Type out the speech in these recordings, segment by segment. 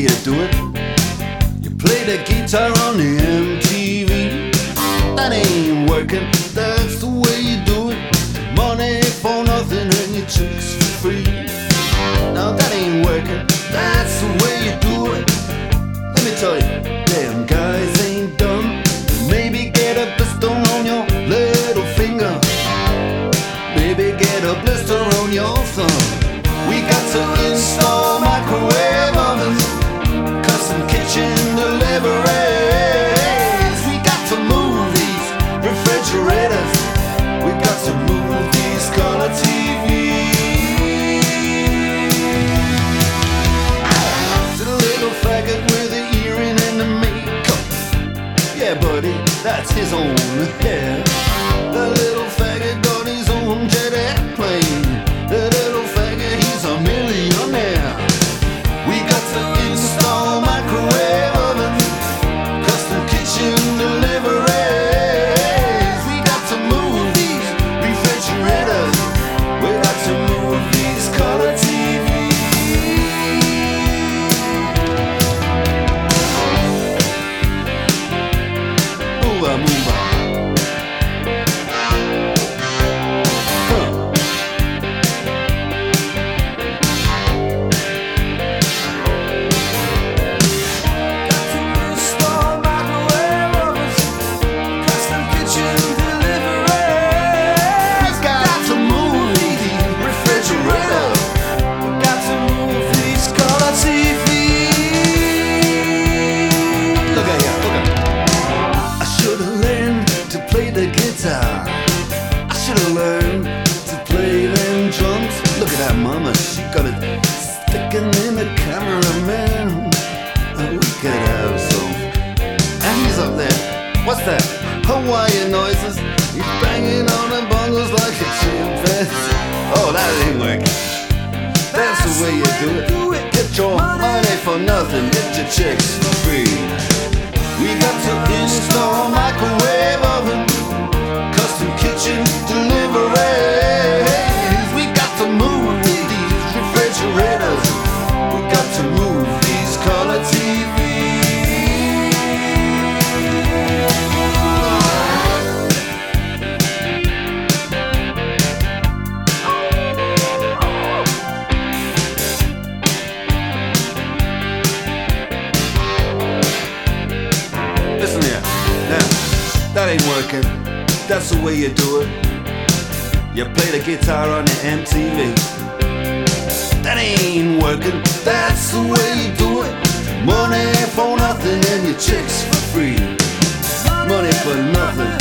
you do it. You play the guitar on the MTV. That ain't working, that's the way you do it. Money for nothing and your chicks for free. Now that ain't working, that's the way you do it. Let me tell you, damn guys ain't dumb. Maybe get a blister on your little finger. Maybe get a blister on your thumb. We got to install microwave ovens, custom kitchen deliveries. We got to move these refrigerators. We got to move these color TVs. To the little faggot with the earring and the makeup. Yeah, buddy, that's his own hair. The little faggot got his own jet airplane. The little faggot, he's a millionaire. We got to install microwave ovens, custom kitchen deliveries. We got to move these refrigerators. We got to move these color TVs. Ooh, move on. I should've learned to play them drums. Look at that mama, she got it sticking in the cameraman. We could have some. And he's up there. What's that? Hawaiian noises. He's banging on the bongos like a chimpanzee. Oh, that ain't working. That's the way you do it. Get your money for nothing, get your chicks for free. We got to install microwave oven, custom kitchen deliveries. We got to move these refrigerators. We got to move these color TVs. Listen here, now, that ain't working. That's the way you do it. You play the guitar on the MTV. That ain't working. That's the way you do it. Money for nothing and your chicks for free. Money for nothing,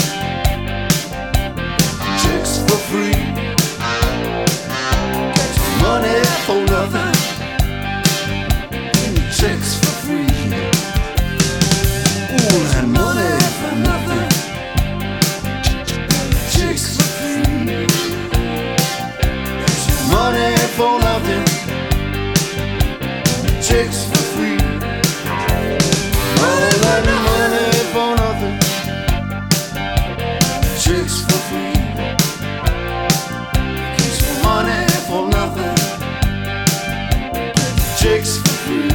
chicks for free. Money for nothing and your chicks for free. Ooh, and money for nothing, chicks for free. Money for nothing, chicks for free. All that money for nothing, chicks for free. Money for nothing, chicks for free.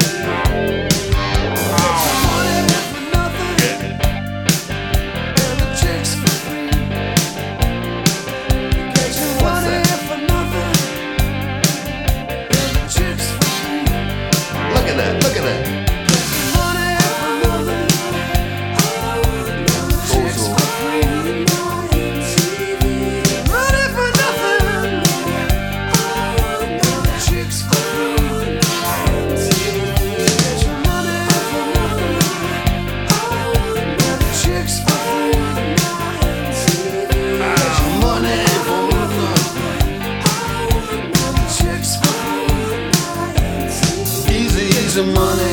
Look at that. Money for nothing. Chicks for free. Money for nothing. Chicks for free. Money for nothing. Chicks for free. Money for nothing. Chicks for free. Easy money.